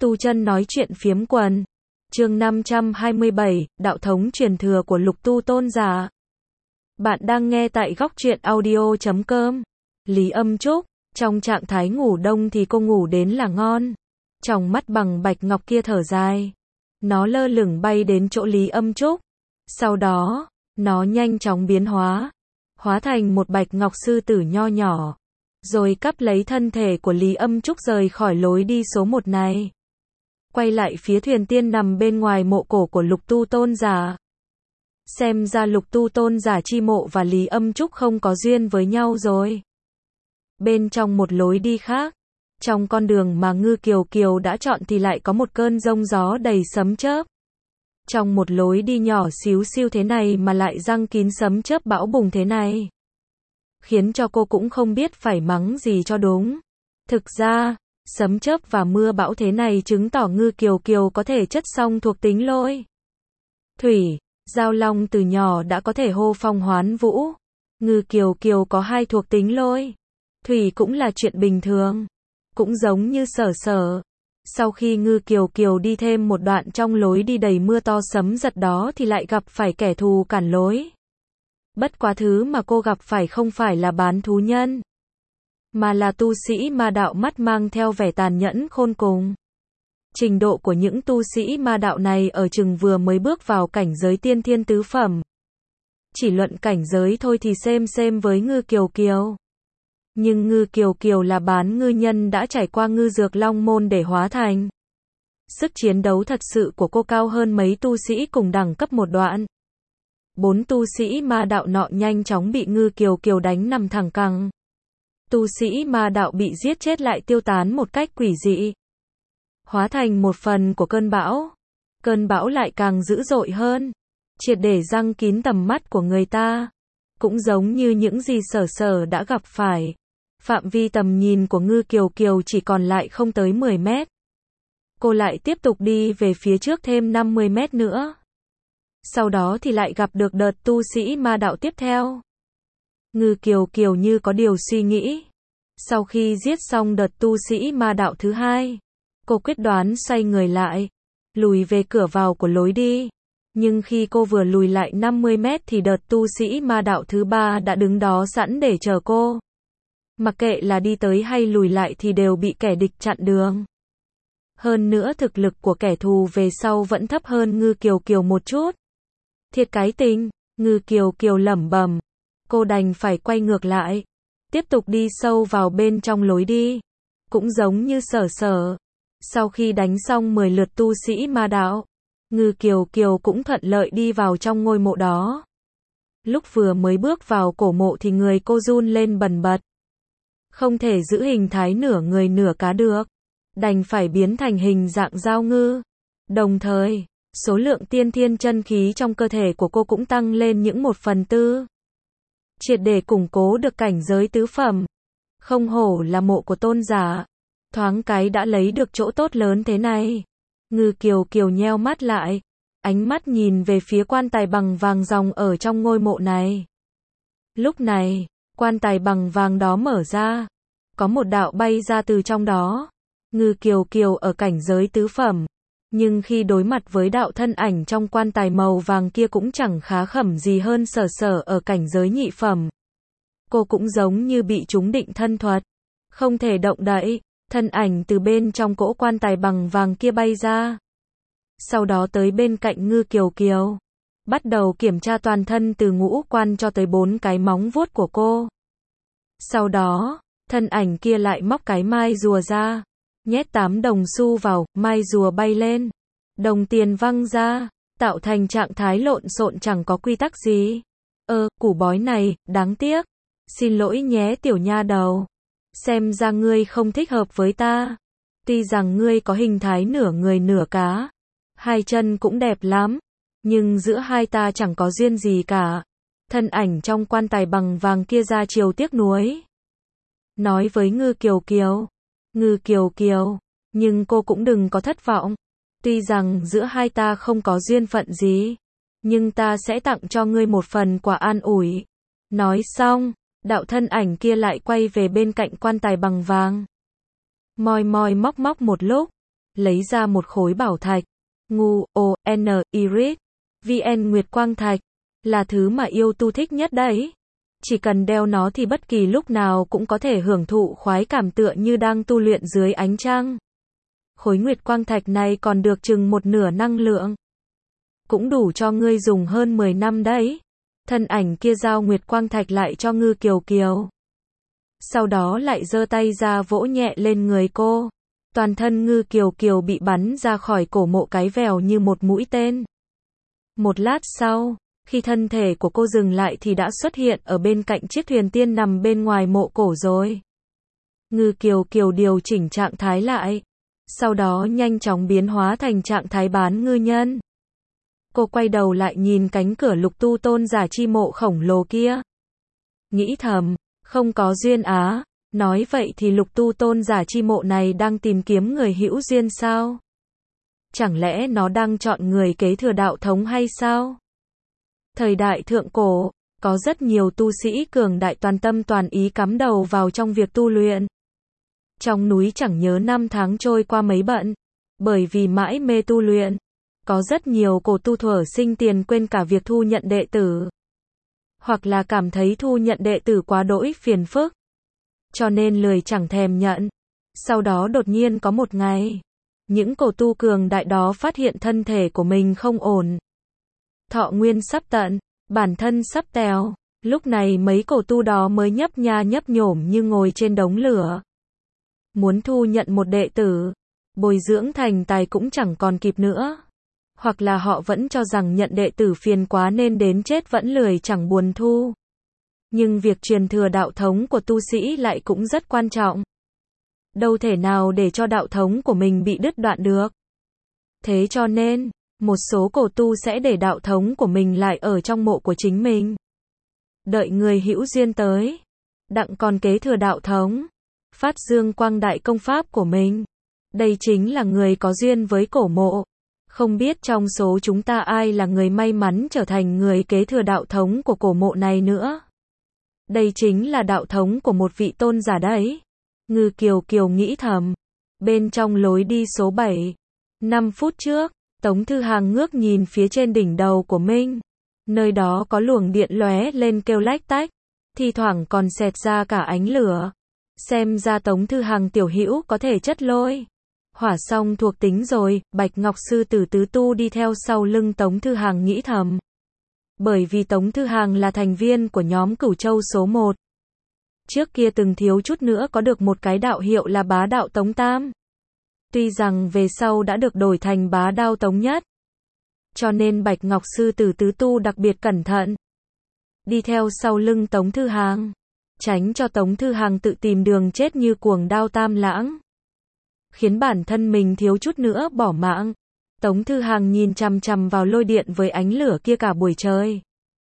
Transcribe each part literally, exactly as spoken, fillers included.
Tu chân nói chuyện phiếm quần. Chương năm trăm hai mươi bảy, đạo thống truyền thừa của Lục Tu tôn giả. Bạn đang nghe tại góc truyện audio chấm com. Lý Âm Trúc, trong trạng thái ngủ đông thì cô ngủ đến là ngon. Tròng mắt bằng bạch ngọc kia thở dài. Nó lơ lửng bay đến chỗ Lý Âm Trúc. Sau đó, nó nhanh chóng biến hóa. Hóa thành một bạch ngọc sư tử nho nhỏ. Rồi cắp lấy thân thể của Lý Âm Trúc rời khỏi lối đi số một này. Quay lại phía thuyền tiên nằm bên ngoài mộ cổ của Lục Tu tôn giả. Xem ra Lục Tu tôn giả chi mộ và Lý Âm Trúc không có duyên với nhau rồi. Bên trong một lối đi khác, trong con đường mà Ngư Kiều Kiều đã chọn thì lại có một cơn giông gió đầy sấm chớp. Trong một lối đi nhỏ xíu xiu thế này mà lại giăng kín sấm chớp bão bùng thế này, khiến cho cô cũng không biết phải mắng gì cho đúng. Thực ra, sấm chớp và mưa bão thế này chứng tỏ Ngư Kiều Kiều có thể chất song thuộc tính lôi, thủy. Giao Long từ nhỏ đã có thể hô phong hoán vũ. Ngư Kiều Kiều có hai thuộc tính lôi, thủy cũng là chuyện bình thường. Cũng giống như Sở Sở. Sau khi Ngư Kiều Kiều đi thêm một đoạn trong lối đi đầy mưa to sấm giật đó thì lại gặp phải kẻ thù cản lối. Bất quá thứ mà cô gặp phải không phải là bán thú nhân, mà là tu sĩ ma đạo mắt mang theo vẻ tàn nhẫn khôn cùng. Trình độ của những tu sĩ ma đạo này ở chừng vừa mới bước vào cảnh giới tiên thiên tứ phẩm. Chỉ luận cảnh giới thôi thì xem xem với Ngư Kiều Kiều. Nhưng Ngư Kiều Kiều là bán ngư nhân đã trải qua ngư dược long môn để hóa thành. Sức chiến đấu thật sự của cô cao hơn mấy tu sĩ cùng đẳng cấp một đoạn. Bốn tu sĩ ma đạo nọ nhanh chóng bị Ngư Kiều Kiều đánh nằm thẳng cẳng. Tu sĩ ma đạo bị giết chết lại tiêu tán một cách quỷ dị, hóa thành một phần của cơn bão. Cơn bão lại càng dữ dội hơn, triệt để giăng kín tầm mắt của người ta. Cũng giống như những gì Sở Sở đã gặp phải. Phạm vi tầm nhìn của Ngư Kiều Kiều chỉ còn lại không tới mười mét. Cô lại tiếp tục đi về phía trước thêm năm mươi mét nữa. Sau đó thì lại gặp được đợt tu sĩ ma đạo tiếp theo. Ngư Kiều Kiều như có điều suy nghĩ. Sau khi giết xong đợt tu sĩ ma đạo thứ hai, cô quyết đoán xoay người lại, lùi về cửa vào của lối đi. Nhưng khi cô vừa lùi lại năm mươi mét thì đợt tu sĩ ma đạo thứ ba đã đứng đó sẵn để chờ cô. Mặc kệ là đi tới hay lùi lại thì đều bị kẻ địch chặn đường. Hơn nữa thực lực của kẻ thù về sau vẫn thấp hơn Ngư Kiều Kiều một chút. Thiệt cái tình, Ngư Kiều Kiều lẩm bẩm. Cô đành phải quay ngược lại, tiếp tục đi sâu vào bên trong lối đi. Cũng giống như Sở Sở. Sau khi đánh xong mười lượt tu sĩ ma đạo, Ngư Kiều Kiều cũng thuận lợi đi vào trong ngôi mộ đó. Lúc vừa mới bước vào cổ mộ thì người cô run lên bần bật. Không thể giữ hình thái nửa người nửa cá được, đành phải biến thành hình dạng giao ngư. Đồng thời, số lượng tiên thiên chân khí trong cơ thể của cô cũng tăng lên những một phần tư. Triệt để củng cố được cảnh giới tứ phẩm. Không hổ là mộ của tôn giả. Thoáng cái đã lấy được chỗ tốt lớn thế này. Ngư Kiều Kiều nheo mắt lại, ánh mắt nhìn về phía quan tài bằng vàng ròng ở trong ngôi mộ này. Lúc này, quan tài bằng vàng đó mở ra, có một đạo bay ra từ trong đó. Ngư Kiều Kiều ở cảnh giới tứ phẩm, nhưng khi đối mặt với đạo thân ảnh trong quan tài màu vàng kia cũng chẳng khá khẩm gì hơn Sở Sở ở cảnh giới nhị phẩm. Cô cũng giống như bị trúng định thân thuật, không thể động đậy. Thân ảnh từ bên trong cỗ quan tài bằng vàng kia bay ra. Sau đó tới bên cạnh Ngư Kiều Kiều, bắt đầu kiểm tra toàn thân từ ngũ quan cho tới bốn cái móng vuốt của cô. Sau đó, thân ảnh kia lại móc cái mai rùa ra, nhét tám đồng xu vào, mai rùa bay lên, đồng tiền văng ra, tạo thành trạng thái lộn xộn chẳng có quy tắc gì. Ơ, củ bói này, đáng tiếc. Xin lỗi nhé tiểu nha đầu. Xem ra ngươi không thích hợp với ta. Tuy rằng ngươi có hình thái nửa người nửa cá, hai chân cũng đẹp lắm, nhưng giữa hai ta chẳng có duyên gì cả. Thân ảnh trong quan tài bằng vàng kia ra chiều tiếc nuối, nói với Ngư Kiều Kiều. Ngư Kiều Kiều, nhưng cô cũng đừng có thất vọng. Tuy rằng giữa hai ta không có duyên phận gì, nhưng ta sẽ tặng cho ngươi một phần quà an ủi. Nói xong, đạo thân ảnh kia lại quay về bên cạnh quan tài bằng vàng. Moi moi móc móc một lúc, lấy ra một khối bảo thạch. Ngu, O, N, Iris, vn Nguyệt Quang Thạch, là thứ mà yêu tu thích nhất đấy. Chỉ cần đeo nó thì bất kỳ lúc nào cũng có thể hưởng thụ khoái cảm tựa như đang tu luyện dưới ánh trăng. Khối Nguyệt Quang Thạch này còn được chừng một nửa năng lượng. Cũng đủ cho ngươi dùng hơn mười năm đấy. Thân ảnh kia giao Nguyệt Quang Thạch lại cho Ngư Kiều Kiều. Sau đó lại giơ tay ra vỗ nhẹ lên người cô. Toàn thân Ngư Kiều Kiều bị bắn ra khỏi cổ mộ cái vèo như một mũi tên. Một lát sau, khi thân thể của cô dừng lại thì đã xuất hiện ở bên cạnh chiếc thuyền tiên nằm bên ngoài mộ cổ rồi. Ngư Kiều Kiều điều chỉnh trạng thái lại. Sau đó nhanh chóng biến hóa thành trạng thái bán ngư nhân. Cô quay đầu lại nhìn cánh cửa lục tu tôn giả chi mộ khổng lồ kia. Nghĩ thầm, không có duyên á. Nói vậy thì lục tu tôn giả chi mộ này đang tìm kiếm người hữu duyên sao? Chẳng lẽ nó đang chọn người kế thừa đạo thống hay sao? Thời đại thượng cổ, có rất nhiều tu sĩ cường đại toàn tâm toàn ý cắm đầu vào trong việc tu luyện. Trong núi chẳng nhớ năm tháng trôi qua mấy bận, bởi vì mãi mê tu luyện. Có rất nhiều cổ tu thuở sinh tiền quên cả việc thu nhận đệ tử. Hoặc là cảm thấy thu nhận đệ tử quá đỗi phiền phức. Cho nên lười chẳng thèm nhận. Sau đó đột nhiên có một ngày, những cổ tu cường đại đó phát hiện thân thể của mình không ổn. Thọ nguyên sắp tận, bản thân sắp tèo. Lúc này mấy cổ tu đó mới nhấp nha nhấp nhổm như ngồi trên đống lửa. Muốn thu nhận một đệ tử, bồi dưỡng thành tài cũng chẳng còn kịp nữa. Hoặc là họ vẫn cho rằng nhận đệ tử phiền quá nên đến chết vẫn lười chẳng buồn thu. Nhưng việc truyền thừa đạo thống của tu sĩ lại cũng rất quan trọng. Đâu thể nào để cho đạo thống của mình bị đứt đoạn được. Thế cho nên, một số cổ tu sẽ để đạo thống của mình lại ở trong mộ của chính mình. Đợi người hữu duyên tới, đặng còn kế thừa đạo thống, phát dương quang đại công pháp của mình. Đây chính là người có duyên với cổ mộ. Không biết trong số chúng ta ai là người may mắn trở thành người kế thừa đạo thống của cổ mộ này nữa. Đây chính là đạo thống của một vị tôn giả đấy. Ngư Kiều Kiều nghĩ thầm. Bên trong lối đi số bảy, năm phút trước, Tống Thư Hàng ngước nhìn phía trên đỉnh đầu của mình. Nơi đó có luồng điện lóe lên kêu lách tách, thi thoảng còn xẹt ra cả ánh lửa. Xem ra Tống Thư Hàng tiểu hữu có thể chất lôi hỏa song thuộc tính rồi. Bạch Ngọc Sư Tử tứ tu đi theo sau lưng Tống Thư Hàng nghĩ thầm. Bởi vì Tống Thư Hàng là thành viên của nhóm Cửu Châu số một. Trước kia từng thiếu chút nữa có được một cái đạo hiệu là Bá Đạo Tống Tam. Tuy rằng về sau đã được đổi thành Bá Đao Tống Nhất. Cho nên Bạch Ngọc Sư Tử tứ tu đặc biệt cẩn thận. Đi theo sau lưng Tống Thư Hàng. Tránh cho Tống Thư Hàng tự tìm đường chết như cuồng đao Tam Lãng. Khiến bản thân mình thiếu chút nữa bỏ mạng. Tống Thư Hàng nhìn chằm chằm vào lôi điện với ánh lửa kia cả buổi trời.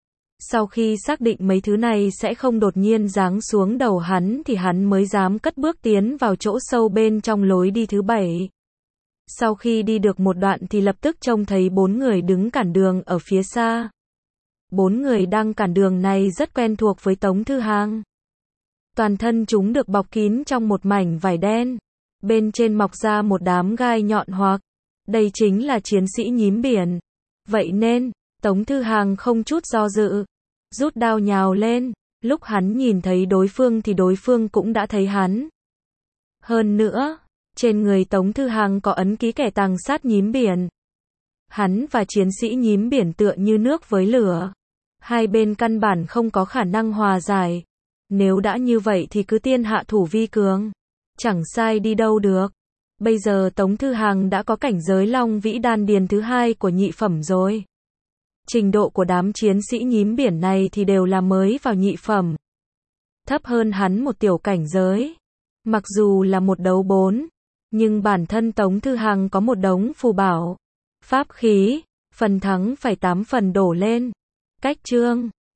Sau khi xác định mấy thứ này sẽ không đột nhiên giáng xuống đầu hắn thì hắn mới dám cất bước tiến vào chỗ sâu bên trong lối đi thứ bảy. Sau khi đi được một đoạn thì lập tức trông thấy bốn người đứng cản đường ở phía xa. Bốn người đang cản đường này rất quen thuộc với Tống Thư Hàng. Toàn thân chúng được bọc kín trong một mảnh vải đen. Bên trên mọc ra một đám gai nhọn hoạc. Đây chính là chiến sĩ nhím biển. Vậy nên, Tống Thư Hàng không chút do dự, rút đao nhào lên. Lúc hắn nhìn thấy đối phương thì đối phương cũng đã thấy hắn. Hơn nữa, trên người Tống Thư Hàng có ấn ký kẻ tàng sát nhím biển. Hắn và chiến sĩ nhím biển tựa như nước với lửa. Hai bên căn bản không có khả năng hòa giải. Nếu đã như vậy thì cứ tiên hạ thủ vi cường. Chẳng sai đi đâu được. Bây giờ Tống Thư Hàng đã có cảnh giới Long Vĩ Đan Điền thứ hai của nhị phẩm rồi. Trình độ của đám chiến sĩ nhím biển này thì đều là mới vào nhị phẩm. Thấp hơn hắn một tiểu cảnh giới. Mặc dù là một đấu bốn, nhưng bản thân Tống Thư Hàng có một đống phù bảo, pháp khí, phần thắng phải tám phần đổ lên. Cách chương